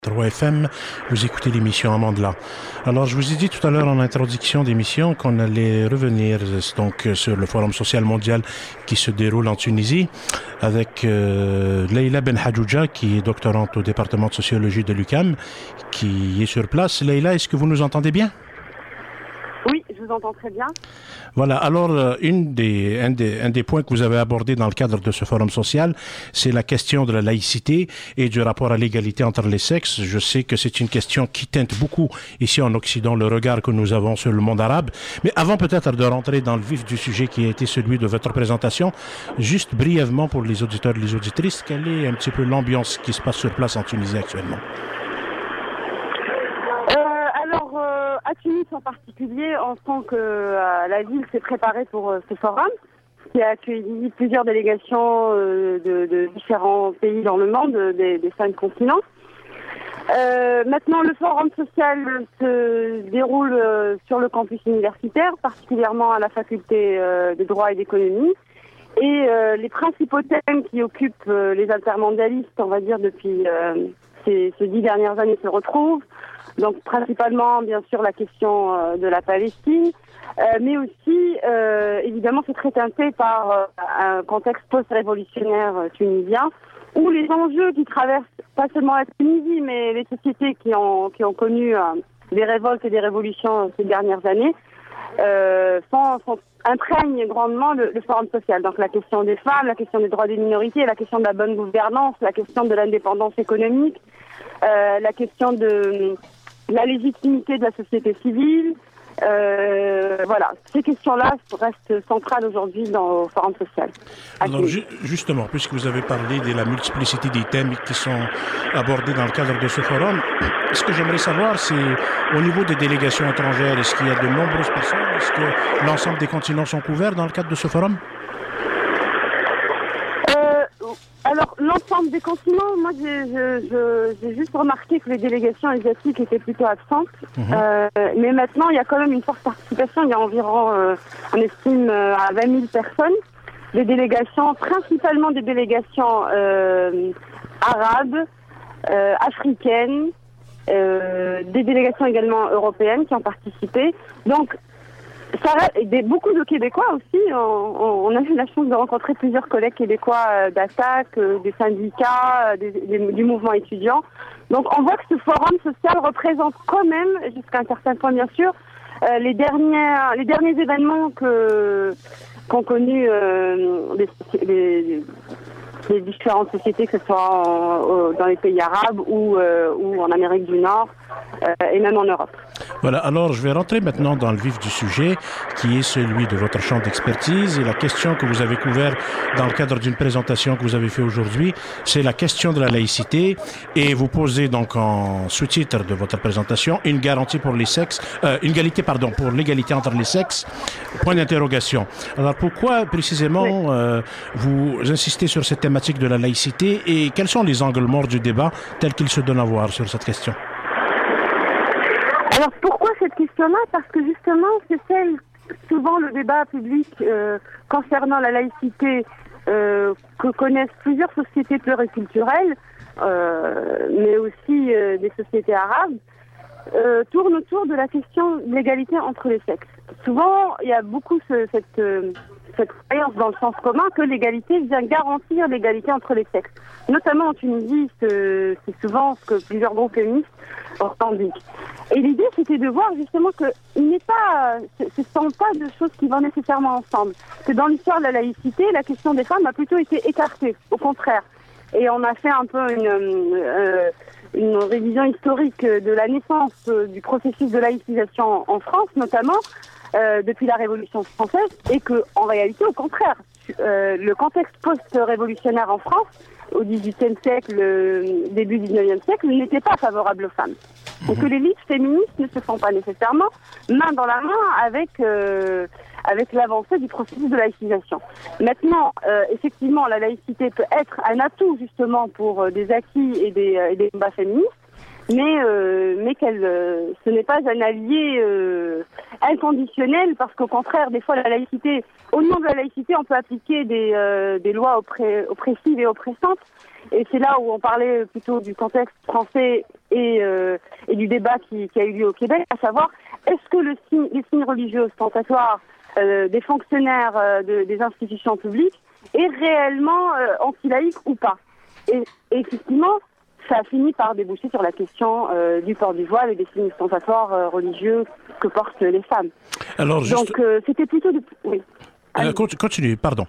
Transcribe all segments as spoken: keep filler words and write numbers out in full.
trois F M, vous écoutez l'émission Amandla. Alors, je vous ai dit tout à l'heure en introduction d'émission qu'on allait revenir donc sur le Forum social mondial qui se déroule en Tunisie avec euh, Leïla Ben Hadjouja, qui est doctorante au département de sociologie de l'U Q A M, qui est sur place. Leïla, est-ce que vous nous entendez bien? Oui, je vous entends très bien. Voilà, alors euh, une des, un, des, un des points que vous avez abordé dans le cadre de ce forum social, c'est la question de la laïcité et du rapport à l'égalité entre les sexes. Je sais que c'est une question qui teinte beaucoup ici en Occident le regard que nous avons sur le monde arabe. Mais avant peut-être de rentrer dans le vif du sujet qui a été celui de votre présentation, juste brièvement pour les auditeurs et les auditrices, quelle est un petit peu l'ambiance qui se passe sur place en Tunisie actuellement? À Tunis en particulier, on sent que euh, la ville s'est préparée pour euh, ce forum, qui a accueilli plusieurs délégations euh, de, de différents pays dans le monde, des, des cinq continents. Euh, maintenant, le forum social se déroule euh, sur le campus universitaire, particulièrement à la faculté euh, de droit et d'économie. Et euh, les principaux thèmes qui occupent euh, les intermondialistes, on va dire, depuis euh, ces, ces dix dernières années se retrouvent. Donc principalement, bien sûr, la question euh, de la Palestine, euh, mais aussi, euh, évidemment, c'est très teinté par euh, un contexte post-révolutionnaire euh, tunisien, où les enjeux qui traversent pas seulement la Tunisie, mais les sociétés qui ont, qui ont connu euh, des révoltes et des révolutions euh, ces dernières années, euh, sont, sont, imprègnent grandement le, le forum social. Donc la question des femmes, la question des droits des minorités, la question de la bonne gouvernance, la question de l'indépendance économique, euh, la question de la légitimité de la société civile, euh, voilà. Ces questions-là restent centrales aujourd'hui dans le forum social. Alors ju justement, puisque vous avez parlé de la multiplicité des thèmes qui sont abordés dans le cadre de ce forum, ce que j'aimerais savoir, c'est au niveau des délégations étrangères, est-ce qu'il y a de nombreuses personnes? Est-ce que l'ensemble des continents sont couverts dans le cadre de ce forum? Alors, l'ensemble des continents, moi, j'ai juste remarqué que les délégations asiatiques étaient plutôt absentes. Mmh. Euh, mais maintenant, il y a quand même une forte participation. Il y a environ, euh, on estime, euh, à vingt mille personnes. Des délégations, principalement des délégations euh, arabes, euh, africaines, euh, des délégations également européennes qui ont participé. Donc, ça reste, des, beaucoup de Québécois aussi. On, on a eu la chance de rencontrer plusieurs collègues québécois euh, d'Attaque, euh, des syndicats, euh, des, des, du mouvement étudiant. Donc on voit que ce forum social représente quand même, jusqu'à un certain point bien sûr, euh, les, dernières, les derniers événements que qu'ont connus euh, les, les, les différentes sociétés, que ce soit en, dans les pays arabes ou, euh, ou en Amérique du Nord euh, et même en Europe. Voilà, alors je vais rentrer maintenant dans le vif du sujet, qui est celui de votre champ d'expertise. Et la question que vous avez couverte dans le cadre d'une présentation que vous avez fait aujourd'hui, c'est la question de la laïcité. Et vous posez donc en sous-titre de votre présentation une garantie pour les sexes, euh, une égalité, pardon, pour l'égalité entre les sexes. Point d'interrogation. Alors pourquoi précisément oui. euh, vous insistez sur cette thématique de la laïcité et quels sont les angles morts du débat tel qu'il se donne à voir sur cette question? Alors pourquoi cette question-là? Parce que justement, c'est celle, souvent le débat public euh, concernant la laïcité euh, que connaissent plusieurs sociétés pluriculturelles, euh, mais aussi euh, des sociétés arabes, euh, tourne autour de la question de l'égalité entre les sexes. Souvent, il y a beaucoup ce, cette, euh, cette croyance dans le sens commun que l'égalité vient garantir l'égalité entre les sexes. Notamment en Tunisie, c'est souvent ce que plusieurs groupes féministes revendiquent. Et l'idée, c'était de voir justement que il n'est pas, ce ne sont pas deux choses qui vont nécessairement ensemble. Que dans l'histoire de la laïcité, la question des femmes a plutôt été écartée, au contraire. Et on a fait un peu une, euh, une révision historique de la naissance euh, du processus de laïcisation en France, notamment, euh, depuis la Révolution française, et que, en réalité, au contraire, euh, le contexte post-révolutionnaire en France, au dix-huitième siècle, euh, début du dix-neuvième siècle, n'était pas favorable aux femmes. Donc que les luttes féministes ne se font pas nécessairement main dans la main avec euh, avec l'avancée du processus de laïcisation. Maintenant, euh, effectivement, la laïcité peut être un atout justement pour euh, des acquis et des, euh, et des combats féministes, mais euh, mais qu'elle, euh, ce n'est pas un allié euh, inconditionnelle, parce qu'au contraire, des fois, la laïcité, au nom de la laïcité, on peut appliquer des, euh, des lois oppré- oppressives et oppressantes. Et c'est là où on parlait plutôt du contexte français et, euh, et du débat qui, qui a eu lieu au Québec, à savoir, est-ce que le signe, les signes religieux ostentatoires euh, des fonctionnaires euh, de, des institutions publiques est réellement euh, anti-laïque ou pas? Et, et effectivement, ça a fini par déboucher sur la question euh, du port du voile et des signes ostentatoires euh, religieux que portent les femmes. Alors, juste... Donc, euh, c'était plutôt... De... Oui. Euh, continue, pardon.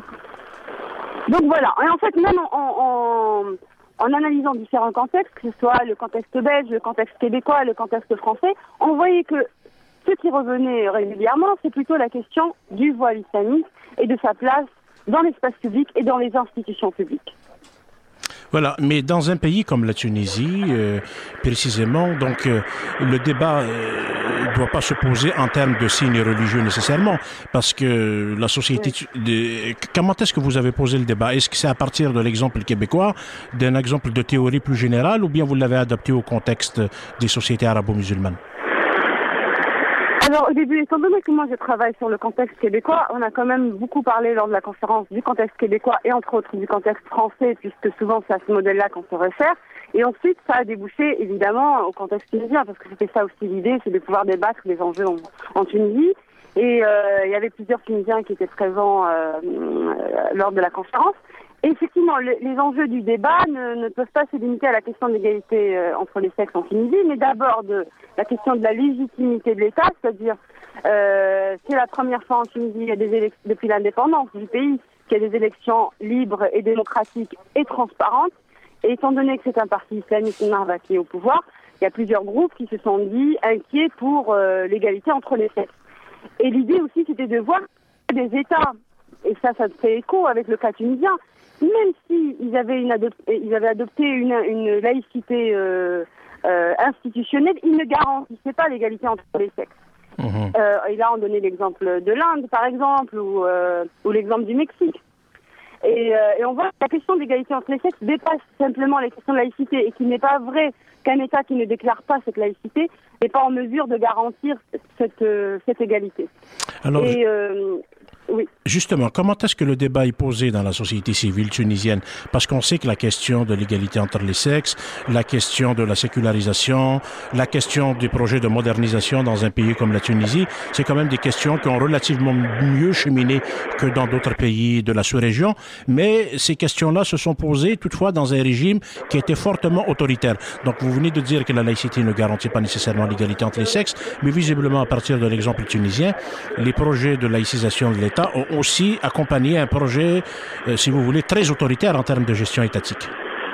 Donc voilà, et en fait, même en, en, en analysant différents contextes, que ce soit le contexte belge, le contexte québécois, le contexte français, on voyait que ce qui revenait régulièrement, c'est plutôt la question du voile islamique et de sa place dans l'espace public et dans les institutions publiques. Voilà, mais dans un pays comme la Tunisie, euh, précisément, donc euh, le débat ne euh, doit pas se poser en termes de signes religieux nécessairement, parce que la société... Oui. De, comment est-ce que vous avez posé le débat? Est-ce que c'est à partir de l'exemple québécois, d'un exemple de théorie plus générale, ou bien vous l'avez adapté au contexte des sociétés arabo-musulmanes? Alors au début, étant donné que moi je travaille sur le contexte québécois, on a quand même beaucoup parlé lors de la conférence du contexte québécois et entre autres du contexte français, puisque souvent c'est à ce modèle-là qu'on se réfère. Et ensuite, ça a débouché évidemment au contexte tunisien, parce que c'était ça aussi l'idée, c'est de pouvoir débattre des enjeux en, en Tunisie. Et euh, il y avait plusieurs Tunisiens qui étaient présents euh, euh, lors de la conférence. Et effectivement, le, les enjeux du débat ne, ne peuvent pas se limiter à la question de l'égalité euh, entre les sexes en Tunisie, mais d'abord de la question de la légitimité de l'État, c'est-à-dire euh, c'est la première fois en Tunisie, il y a des élections, depuis l'indépendance du pays, qu'il y a des élections libres et démocratiques et transparentes. Et étant donné que c'est un parti islamiste Ennahda qui est au pouvoir, il y a plusieurs groupes qui se sont dit inquiets pour euh, l'égalité entre les sexes. Et l'idée aussi, c'était de voir des États, et ça, ça fait écho avec le cas tunisien, même s'ils avaient, une adop- ils avaient adopté une, une laïcité euh, euh, institutionnelle, ils ne garantissaient pas l'égalité entre les sexes. Mmh. Euh, et là, on donnait l'exemple de l'Inde, par exemple, ou, euh, ou l'exemple du Mexique. Et, euh, et on voit que la question d'égalité entre les sexes dépasse simplement les questions de laïcité, et qu'il n'est pas vrai qu'un État qui ne déclare pas cette laïcité n'est pas en mesure de garantir cette, euh, cette égalité. Alors, et, euh, oui. Justement, comment est-ce que le débat est posé dans la société civile tunisienne? Parce qu'on sait que la question de l'égalité entre les sexes, la question de la sécularisation, la question du projet de modernisation dans un pays comme la Tunisie, c'est quand même des questions qui ont relativement mieux cheminé que dans d'autres pays de la sous-région. Mais ces questions-là se sont posées toutefois dans un régime qui était fortement autoritaire. Donc vous venez de dire que la laïcité ne garantit pas nécessairement l'égalité entre les sexes, mais visiblement à partir de l'exemple tunisien, les projets de laïcisation de l'État ont aussi accompagné un projet, euh, si vous voulez, très autoritaire en termes de gestion étatique.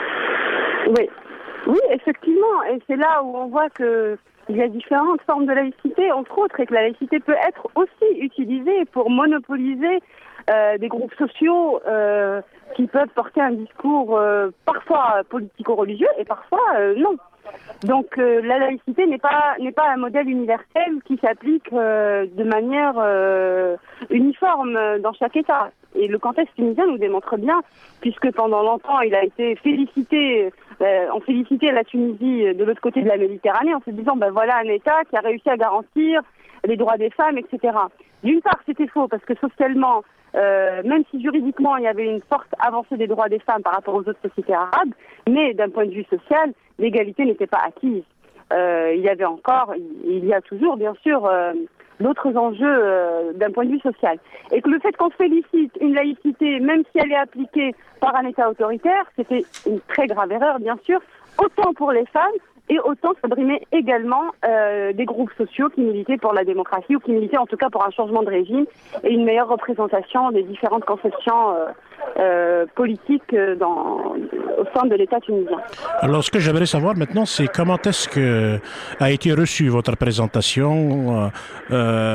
Oui, oui, effectivement. Et c'est là où on voit que il y a différentes formes de laïcité, entre autres, et que la laïcité peut être aussi utilisée pour monopoliser euh, des groupes sociaux euh, qui peuvent porter un discours euh, parfois politico-religieux et parfois euh, non. Donc euh, la laïcité n'est pas n'est pas un modèle universel qui s'applique euh, de manière euh, uniforme dans chaque État. Et le contexte tunisien nous démontre bien, puisque pendant longtemps il a été félicité, euh, on félicitait la Tunisie de l'autre côté de la Méditerranée en se disant ben voilà un État qui a réussi à garantir les droits des femmes, et cetera. D'une part c'était faux parce que socialement, Euh, même si juridiquement il y avait une forte avancée des droits des femmes par rapport aux autres sociétés arabes, mais d'un point de vue social, l'égalité n'était pas acquise. Euh, il y avait encore, il y a toujours bien sûr euh, d'autres enjeux euh, d'un point de vue social. Et que le fait qu'on félicite une laïcité, même si elle est appliquée par un État autoritaire, c'était une très grave erreur bien sûr, autant pour les femmes, et autant ça brimait également euh, des groupes sociaux qui militaient pour la démocratie, ou qui militaient en tout cas pour un changement de régime et une meilleure représentation des différentes conceptions euh, euh, politiques dans, au sein de l'État tunisien. Alors ce que j'aimerais savoir maintenant, c'est comment est-ce que a été reçue votre présentation euh,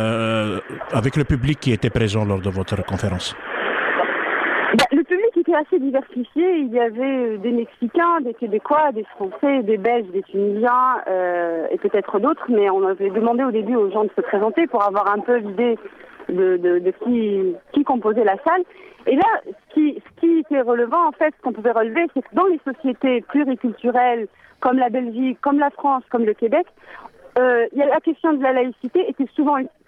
euh, avec le public qui était présent lors de votre conférence? Ben, le public était assez diversifié. Il y avait des Mexicains, des Québécois, des Français, des Belges, des Tunisiens euh, et peut-être d'autres. Mais on avait demandé au début aux gens de se présenter pour avoir un peu l'idée de, de, de qui, qui composait la salle. Et là, ce qui, ce qui était relevant, en fait, ce qu'on pouvait relever, c'est que dans les sociétés pluriculturelles comme la Belgique, comme la France, comme le Québec, euh, il y a la question de la laïcité était souvent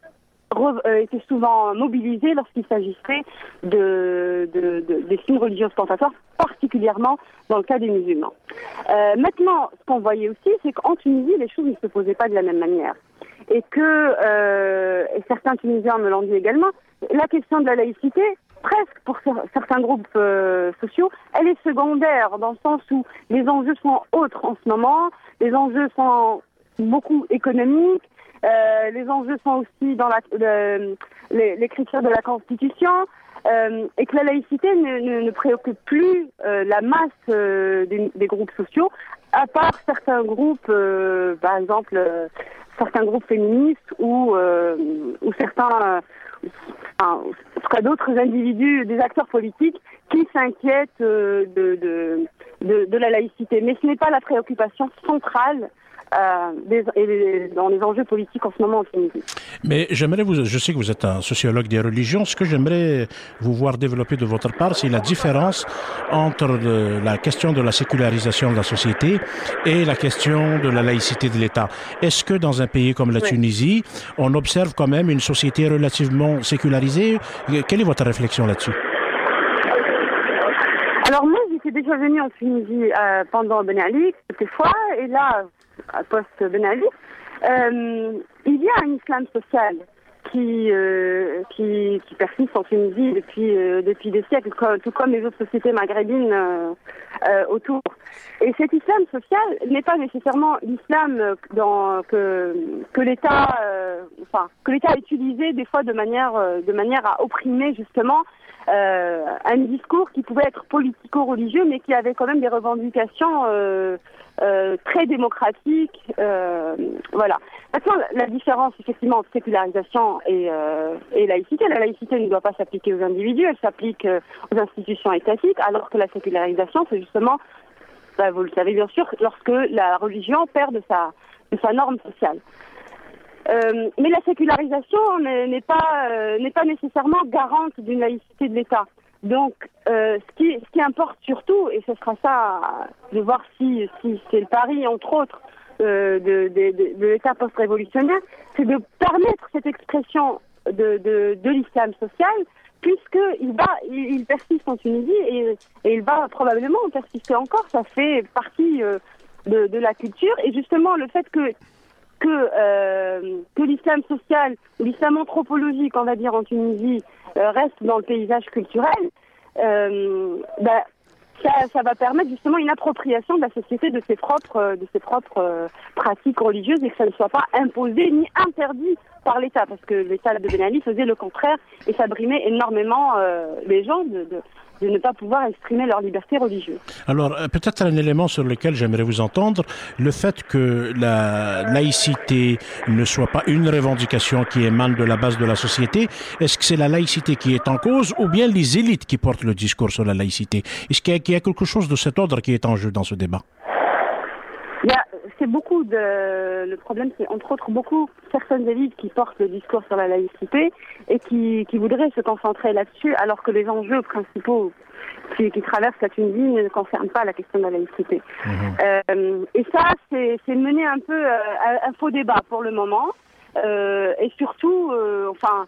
re, euh, étaient souvent mobilisés lorsqu'il s'agissait de, de, de, des signes religieux ostentatoires, particulièrement dans le cas des musulmans. Euh, maintenant, ce qu'on voyait aussi, c'est qu'en Tunisie, les choses ne se posaient pas de la même manière. Et que, euh, et certains Tunisiens me l'ont dit également, la question de la laïcité, presque pour certains groupes euh, sociaux, elle est secondaire, dans le sens où les enjeux sont autres en ce moment, les enjeux sont beaucoup économiques, euh, les enjeux sont aussi dans la, le, l'écriture de la Constitution, euh, et que la laïcité ne, ne, ne préoccupe plus euh, la masse euh, des, des groupes sociaux, à part certains groupes, euh, par exemple, euh, certains groupes féministes ou, euh, ou certains... Euh, Enfin, en tout cas d'autres individus, des acteurs politiques qui s'inquiètent euh, de, de, de, de la laïcité. Mais ce n'est pas la préoccupation centrale euh, des, et dans les enjeux politiques en ce moment en Tunisie. Mais j'aimerais vous, je sais que vous êtes un sociologue des religions, ce que j'aimerais vous voir développer de votre part, c'est la différence entre le, la question de la sécularisation de la société et la question de la laïcité de l'État. Est-ce que dans un pays comme la oui. Tunisie, on observe quand même une société relativement sécularisée? Quelle est votre réflexion là-dessus? Alors moi, j'étais déjà venue en Tunisie euh, pendant Ben Ali, quelquefois, et là, post-Ben Ali, euh, il y a un islam social qui, euh, qui, qui persiste en Tunisie depuis, euh, depuis des siècles, tout comme les autres sociétés maghrébines euh, euh, autour. Et cet islam social n'est pas nécessairement l'islam dans, que, que l'État, euh, enfin, que l'État a utilisé des fois de manière, de manière à opprimer justement euh, un discours qui pouvait être politico-religieux, mais qui avait quand même des revendications euh, euh, très démocratiques. Euh, voilà. Maintenant, la différence effectivement entre sécularisation et, euh, et laïcité, la laïcité ne doit pas s'appliquer aux individus, elle s'applique euh, aux institutions étatiques, alors que la sécularisation, c'est justement, bah, vous le savez bien sûr, lorsque la religion perd de sa, de sa norme sociale. Euh, mais la sécularisation n'est pas, euh, n'est pas nécessairement garante d'une laïcité de l'État. Donc, euh, ce, qui, ce qui importe surtout, et ce sera ça, de voir si, si c'est le pari, entre autres, euh, de, de, de, de l'État post-révolutionnaire, c'est de permettre cette expression de, de, de l'islam social, puisqu'il va, il, il persiste en Tunisie et, et il va probablement persister encore. Ça fait partie euh, de, de la culture. Et justement, le fait que que, euh, que l'islam social ou l'islam anthropologique, on va dire, en Tunisie, euh, reste dans le paysage culturel, euh, bah, ça, ça va permettre justement une appropriation de la société de ses propres, de ses propres euh, pratiques religieuses et que ça ne soit pas imposé ni interdit par l'État, parce que l'État de Ben Ali faisait le contraire et ça brimait énormément euh, les gens de, de de ne pas pouvoir exprimer leur liberté religieuse. Alors, peut-être un élément sur lequel j'aimerais vous entendre, le fait que la laïcité ne soit pas une revendication qui émane de la base de la société, est-ce que c'est la laïcité qui est en cause ou bien les élites qui portent le discours sur la laïcité? Est-ce qu'il y a, qu'il y a quelque chose de cet ordre qui est en jeu dans ce débat? Il y a, c'est beaucoup de, le problème, c'est entre autres beaucoup certaines élites qui portent le discours sur la laïcité et qui, qui voudraient se concentrer là-dessus, alors que les enjeux principaux qui, qui traversent la Tunisie ne concernent pas la question de la laïcité. Mmh. Euh, et ça, c'est, c'est mener un peu euh, un faux débat pour le moment, euh, et surtout, euh, enfin.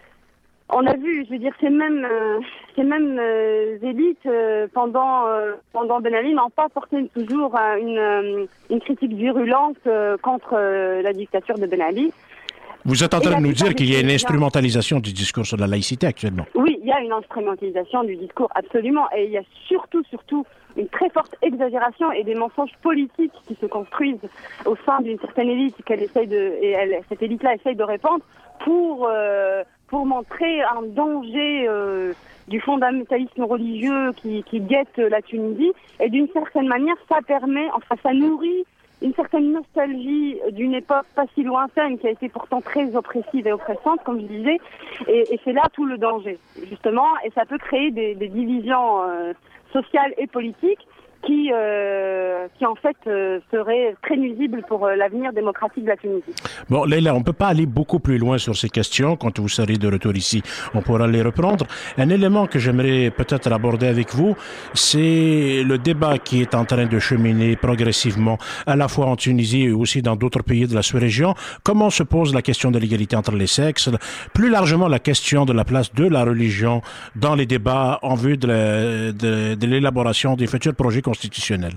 On a vu, je veux dire, ces mêmes, euh, ces mêmes euh, élites euh, pendant euh, pendant Ben Ali n'ont pas porté toujours euh, une, euh, une critique virulente euh, contre euh, la dictature de Ben Ali. Vous êtes en train de nous dire qu'il y a une instrumentalisation du discours sur la laïcité actuellement? Oui, il y a une instrumentalisation du discours, absolument, et il y a surtout, surtout une très forte exagération et des mensonges politiques qui se construisent au sein d'une certaine élite qu'elle essaye de, et elle, cette élite-là essaye de répandre pour euh, pour montrer un danger euh, du fondamentalisme religieux qui, qui guette la Tunisie. Et d'une certaine manière, ça permet, enfin ça nourrit une certaine nostalgie d'une époque pas si lointaine qui a été pourtant très oppressive et oppressante, comme je disais. Et, et c'est là tout le danger, justement. Et ça peut créer des, des divisions euh, sociales et politiques qui, euh, qui en fait euh, serait très nuisible pour euh, l'avenir démocratique de la Tunisie. Bon, Leïla, on ne peut pas aller beaucoup plus loin sur ces questions. Quand vous serez de retour ici, on pourra les reprendre. Un élément que j'aimerais peut-être aborder avec vous, c'est le débat qui est en train de cheminer progressivement, à la fois en Tunisie et aussi dans d'autres pays de la sous-région. Comment se pose la question de l'égalité entre les sexes? Plus largement, la question de la place de la religion dans les débats en vue de, la, de, de l'élaboration des futurs projets constitutionnels.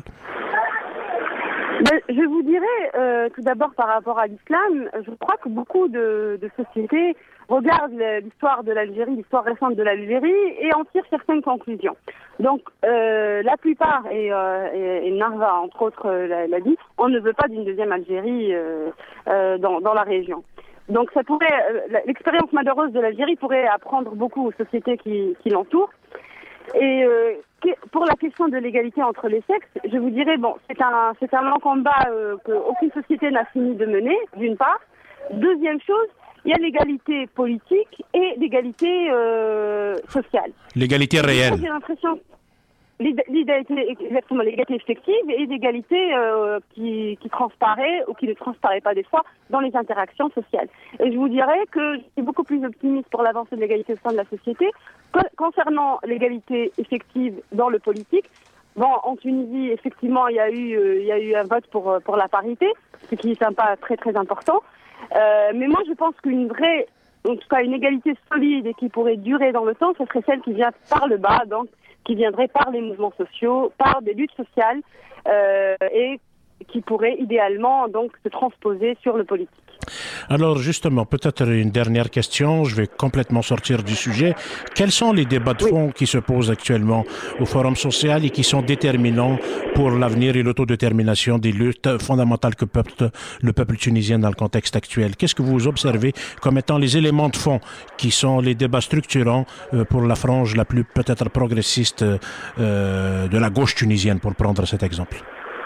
Ben, je vous dirais, euh, tout d'abord par rapport à l'islam, je crois que beaucoup de, de sociétés regardent l'histoire de l'Algérie, l'histoire récente de l'Algérie et en tirent certaines conclusions. Donc, euh, la plupart, et, euh, et, et Narva, entre autres, l'a, l'a dit, on ne veut pas d'une deuxième Algérie euh, euh, dans, dans la région. Donc, ça pourrait, l'expérience malheureuse de l'Algérie pourrait apprendre beaucoup aux sociétés qui, qui l'entourent. Et euh, pour la question de l'égalité entre les sexes, je vous dirais, bon, c'est un, c'est un long combat euh, qu'aucune société n'a fini de mener, d'une part. Deuxième chose, il y a l'égalité politique et l'égalité euh, sociale. L'égalité réelle. J'ai l'impression l'égalité, exactement, l'égalité effective et l'égalité euh, qui, qui transparaît ou qui ne transparaît pas des fois dans les interactions sociales. Et je vous dirais que je suis beaucoup plus optimiste pour l'avancée de l'égalité au sein de la société concernant l'égalité effective dans le politique. Bon, en Tunisie, effectivement, il y a eu, euh, il y a eu un vote pour pour la parité, ce qui est un pas très très important. Euh, mais moi, je pense qu'une vraie, en tout cas, une égalité solide et qui pourrait durer dans le temps, ce serait celle qui vient par le bas, donc qui viendrait par les mouvements sociaux, par des luttes sociales, euh, et qui pourrait idéalement donc se transposer sur le politique. Alors justement, peut-être une dernière question, je vais complètement sortir du sujet. Quels sont les débats de fond oui. qui se posent actuellement au Forum social et qui sont déterminants pour l'avenir et l'autodétermination des luttes fondamentales que porte le peuple tunisien dans le contexte actuel? Qu'est-ce que vous observez comme étant les éléments de fond qui sont les débats structurants pour la frange la plus peut-être progressiste euh, de la gauche tunisienne, pour prendre cet exemple?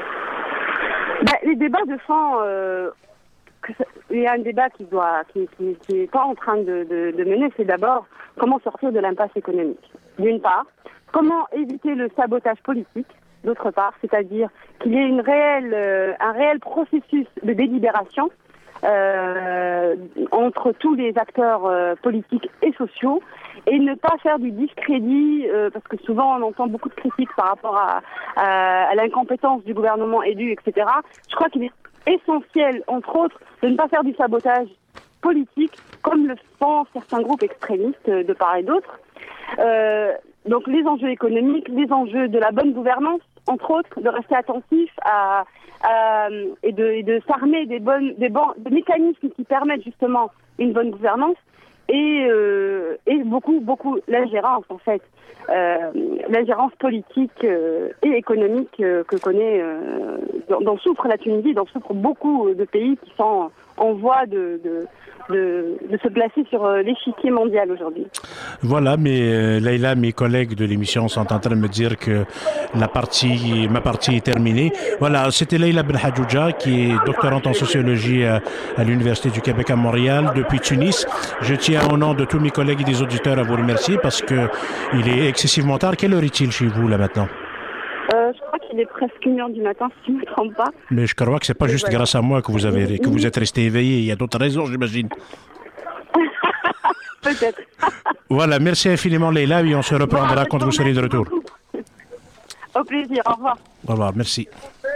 Ben, les débats de fond... Euh... Il y a un débat qui doit, qui, qui, qui est pas en train de, de, de mener, c'est d'abord comment sortir de l'impasse économique. D'une part, comment éviter le sabotage politique. D'autre part, c'est-à-dire qu'il y ait une réelle, euh, un réel processus de délibération euh, entre tous les acteurs euh, politiques et sociaux, et ne pas faire du discrédit, euh, parce que souvent on entend beaucoup de critiques par rapport à, à, à l'incompétence du gouvernement élu, et cetera. Je crois qu'il est essentiel, entre autres, de ne pas faire du sabotage politique, comme le font certains groupes extrémistes de part et d'autre. Euh, donc les enjeux économiques, les enjeux de la bonne gouvernance, entre autres, de rester attentif à, à et de, et de s'armer des bonnes, des, bon, des mécanismes qui permettent justement une bonne gouvernance, et, euh, et beaucoup, beaucoup l'ingérence en fait, euh, l'ingérence politique euh, et économique euh, que connaît, euh, dont, dont souffre la Tunisie, dont souffrent beaucoup de pays qui sont en voie de, de, de, de se placer sur l'échiquier mondial aujourd'hui. Voilà, mais euh, Leïla, mes collègues de l'émission sont en train de me dire que la partie, ma partie est terminée. Voilà, c'était Leïla Benhadjouja, qui est doctorante en sociologie à, à l'Université du Québec à Montréal, depuis Tunis. Je tiens au nom de tous mes collègues et des auditeurs à vous remercier parce que il est excessivement tard. Quelle heure est-il chez vous là maintenant? Euh, je crois qu'il est presque une heure du matin, si je ne me trompe pas. Mais je crois que c'est pas juste voilà. grâce à moi que vous avez, que vous êtes resté éveillé. Il y a d'autres raisons, j'imagine. Peut-être. Voilà, merci infiniment, Leïla, et on se reprendra bon, quand vous serez de retour. Au plaisir, au revoir. Au revoir, merci.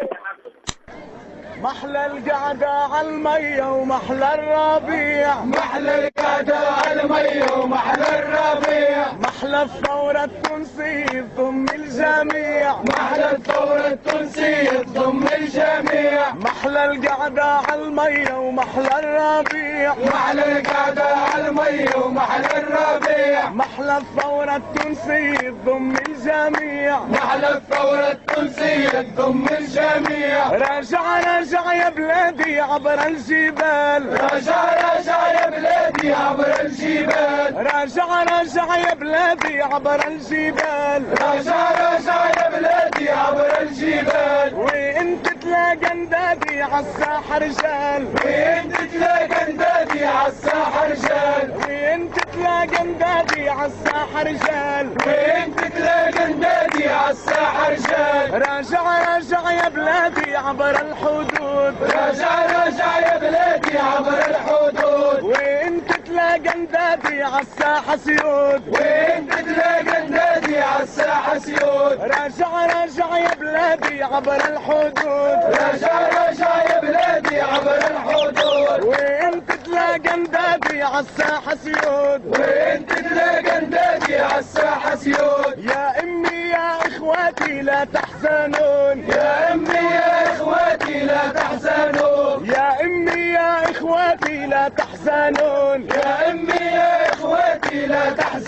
محلى القعدة عالمية ومحلى الربيع محلى القعدة عالمية ومحلى الربيع محلى الثورة التونسية تضم الجميع محلى الثورة التونسية تضم الجميع محلى القعدة عالمية ومحلى الربيع محلى القعدة عالمية ومحلى الربيع محلى الثورة التونسية تضم الجميع محلى الثورة التونسية تضم الجميع راجع راجع رجع يا بلادي عبر الجبال رجع رجع يا بلادي عبر الجبال راجع راجع يا بلادي عبر الجبال راجع راجع يا بلادي عبر الجبال وانت تلاقى اندادي عالساحة رجال وانت تلاقى اندادي عالساحة رجال وانت تلاقى اندادي عالساحة رجال وانت تلاقى اندادي عالساحة رجال راجع راجع يا بلادي عبر الحدود راجع راجع يا بلادي عبر الحدود وانت تلاقى اندادي عالساحة سيود وانت تلاقى اندادي عالساحة سيود راجع راجع يا بلادي عبر الحدود راجع راجع يا بلادي عبر الحدود وانت تلاقى اندادي عالساحة سيود وانت تلاقى اندادي عالساحة سيود يا امي يا اخواتي لا تحزنون يا امي يا اخواتي لا تحزنون يا امي يا اخواتي لا تحزنون يا امي يا اخواتي لا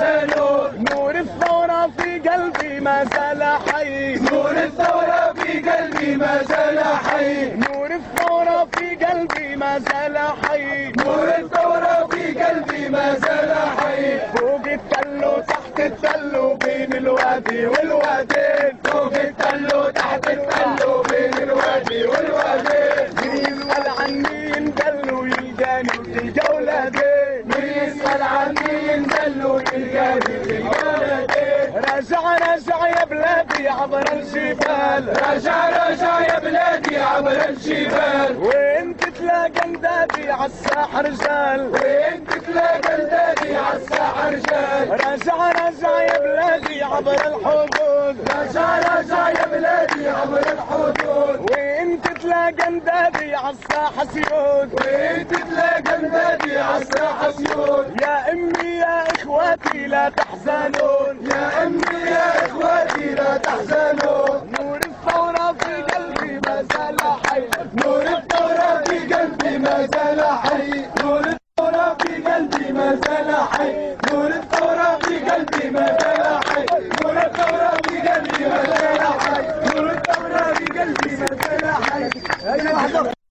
تحزنون نور الثورة في قلبي ما زال حي نور الثورة في قلبي ما زال حي نور الثورة في قلبي ما زال حي نور الثورة في قلبي ما زال حي فوق التل وتحت التل وبين الوادي والوادين فوق التل وتحت التل وبين الوادي والوادين من يسأل عني يندل ويلقاني وتلقى ولادي من يسأل عني يندل ويلقاني وتلقى ولادي راجع راجع يا بلادي عبر الجبال راجع راجع يا بلادي عبر الجبال وانت تلاقى اندادي عالساحة رجال وانت تلاقى اندادي عالساحة رجال راجع راجع يا بلادي عبر الحدود راجع راجع يا بلادي عبر الحدود وانت تلاقى اندادي عالساحة سيود وانت تلاقى اندادي عالساحة سيود يا امي يا اخواتي لا تحزنون يا امي يا اخواتي لا تحزنون نور الثورة في قلبي ما زال حي نور الثورة في قلبي ما زال حي نور الثورة في قلبي ما زال حي نور الثورة في قلبي ما زال حي نور الثورة في قلبي ما زال حي نور الثورة في قلبي ما زال حي